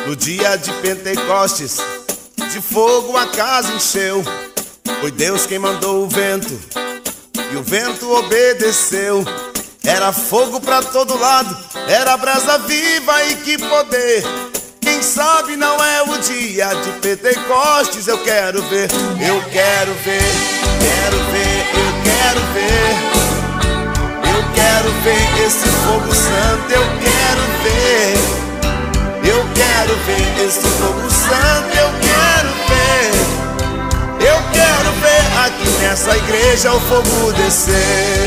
No dia de Pentecostes, de fogo a casa encheu. Foi Deus quem mandou o vento, e o vento obedeceu. Era fogo pra todo lado, era brasa viva e que poder. Quem sabe não é o dia de Pentecostes. Eu quero ver, eu quero ver, quero ver, eu quero ver. Eu quero ver esse fogo santo, eu quero ver. Eu quero ver esse fogo santo, eu quero ver. Eu quero ver aqui nessa igreja o fogo descer.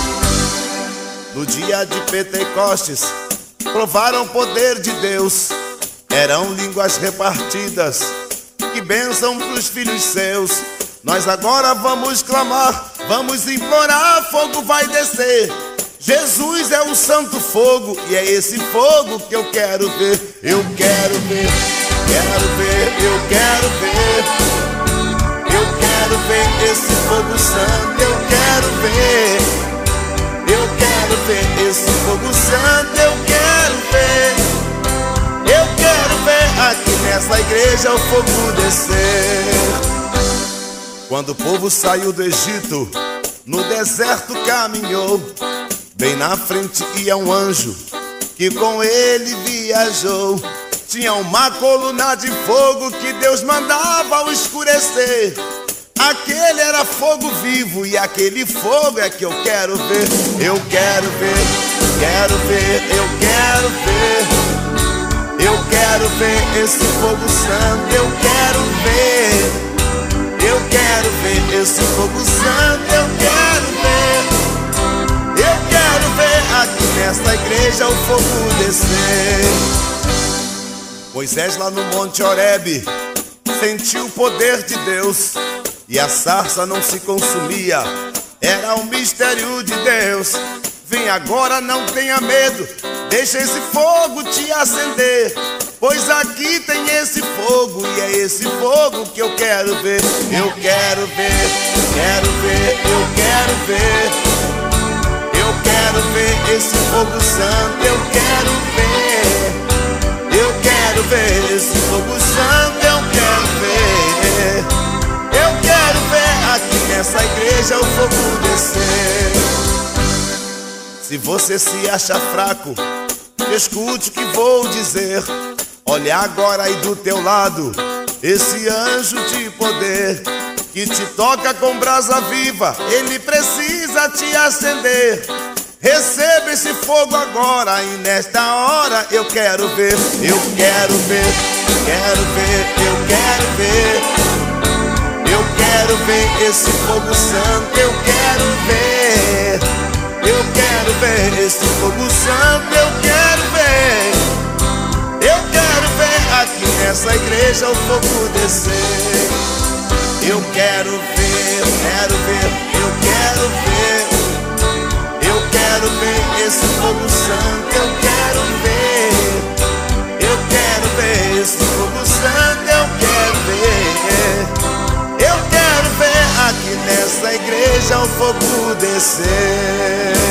No dia de Pentecostes, provaram o poder de Deus. Eram línguas repartidas, que bênção pros filhos seus. Nós agora vamos clamar, vamos implorar, fogo vai descer. Jesus é o santo fogo, e é esse fogo que eu quero ver. Eu quero ver, quero ver, eu quero ver. Eu quero ver esse fogo santo, eu quero ver. Eu quero ver esse fogo santo, eu quero ver. Eu quero ver aqui nessa igreja o fogo descer. Quando o povo saiu do Egito, no deserto caminhou. Bem na frente ia um anjo, que com ele viajou. Tinha uma coluna de fogo que Deus mandava ao escurecer. Aquele era fogo vivo, e aquele fogo é que eu quero ver. Eu quero ver, quero ver, eu quero ver. Eu quero ver esse fogo santo, eu quero ver. Eu quero ver esse fogo santo, eu quero ver. Eu quero ver aqui nesta igreja o fogo descer. Moisés lá no Monte Horebe sentiu o poder de Deus, e a sarça não se consumia, era um mistério de Deus. Vem agora, não tenha medo, deixa esse fogo te acender, pois aqui tem esse fogo, e é esse fogo que eu quero ver. Eu quero ver, quero ver, eu quero ver. Eu quero ver esse fogo santo, eu quero ver. Eu quero ver esse fogo santo, eu quero ver. Eu quero ver aqui nessa igreja o fogo descer. Se você se acha fraco, escute o que vou dizer. Olha agora aí do teu lado esse anjo de poder, que te toca com brasa viva, ele precisa te acender. Receba esse fogo agora, e nesta hora eu quero ver. Eu quero ver, quero ver, eu quero ver. Eu quero ver esse fogo santo, eu quero ver. Eu quero ver esse fogo santo, eu quero ver. Eu quero ver aqui nessa igreja o fogo descer. Eu quero ver, quero ver, eu quero ver. Eu quero ver esse fogo santo, eu quero ver. Eu quero ver esse fogo santo, eu quero ver. Eu quero ver aqui nessa igreja o fogo descer.